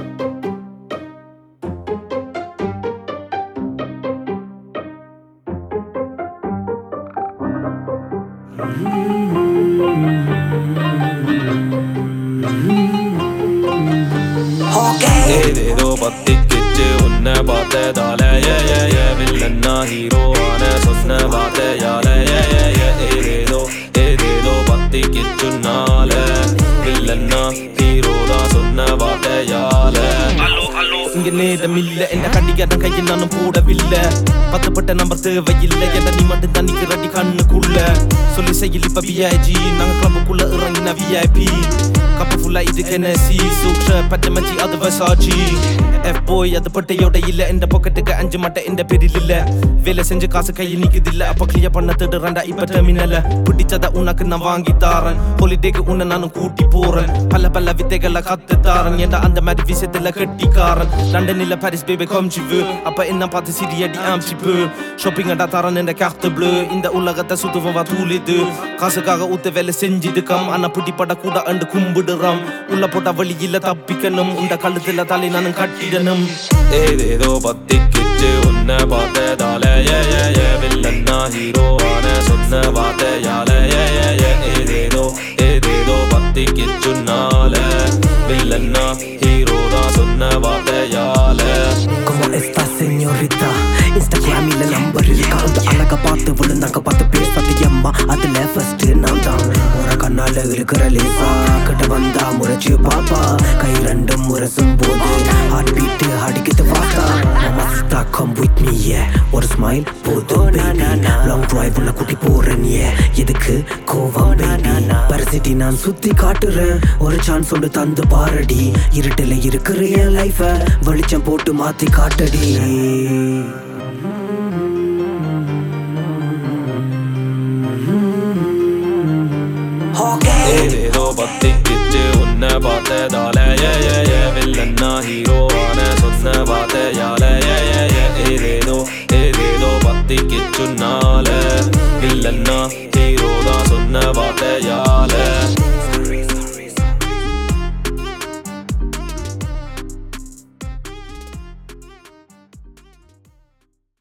ஏதேதோ பத்திக்கிச்சு உன்னை பார்த்ததால வில்லன்னா ஹீரோவான சொன்ன வார்த்தையால ஏதேதோ பத்திக்கிச்சுனால வில்லன்னா ஹீரோதான் சொன்ன வார்த்தையால இங்க நேரமில்ல என்ன கண்டிக்காத கையில் நானும் போடவில்லை பத்தப்பட்ட நம்பர் தேவையில்லை என்ன நீ மட்டும் தண்ணிக்கு ரெடி கண்ணுக்குள்ள சொல்லி செய்யல் இப்ப விஐஜி நாங்க கிளம்புக்குள்ள இறங்கின விஐபி கப்பு ஃபுல்லா இது கெனசி சூக்ஷ பச்சை மச்சி அது வசாச்சி F-boy அது பட்டையோட இல்ல இந்த பாக்கெட்டுக்கு 5 மட்டை இந்த பெரில் இல்ல வேலை செஞ்ச காசு கையில் நிக்குதில்ல அப்ப கிளியர் பண்ண தேடுறேன்டா இப்ப டெர்மினல்ல பிடிச்சத உனக்கு நான் வாங்கி தாரன் ஹாலிடேக்கு உன்னை நானும் கூட்டி போறேன் பல வித்தைகளை கத்து தாரன் ஏன்டா அந்த மாதிரி விஷயத்துல கட்டிக்காரன் லண்டனில் பாரிஸ் பேபி காமிச்சு அப்ப என்ன பார்த்து சிறியடி ஆம்சிப்பு ஷாப்பிங் அடா தாரன் இந்த கார்த்து ப்ளூ இந்த உலகத்தை சுத்துவம் தூளிது காசுக்காக ஊத்த வேலை செஞ்சிடுக்கம் ஆனா பிடிப்பட கூட அண்டு கும்பிடுறான் உள்ள போட்ட வழியில தப்பிக்கணும் இந்த கழுத்துல தலை நானும் கட்டிடணும் ஏதேதோ பத்திக்கிச்சு உன்னை பார்த்ததால வில்லன்னா ஹீரோவான சொன்ன வார்த்தையால ஏதேதோ பத்திக்கிச்சுனால வில்லன்னா ஹீரோதான் சொன்ன வார்த்தையால Como esta señorita Instagramல நம்பர் இருக்கா அந்த அழக பார்த்து விழுந்தாங்க பார்த்து பேசாது அம்மா அதுல ஃபர்ஸ்ட் நான் தான் ஒரு கண்ணால இருக்கிற லேசா கிட்ட வந்தா முறைச்சு பாப்பா கை ரெண்டும் முரசும் போது ஹார்ட் பீட் அடிக்குது வாட்டா மாமா சிஸ்டா கம் வித் மீ ஒரு ஸ்மைல் போதும் பேபி லாங் டிரைவ் உள்ள கூட்டி போறேன் எதுக்கு கோவம் பேபி பரசிட்டி நான் சுத்தி காட்டுறேன் ஒரு சான்ஸ் ஒன்று தந்து பாரடி இருட்டில இருக்கிற என் லைஃப வெளிச்சம் போட்டு மாத்தி காட்டடி ஏதேதோ பத்திக்கிச்சு உன்னை பார்த்ததால வில்லன்னா ஹீரோவான சொன்ன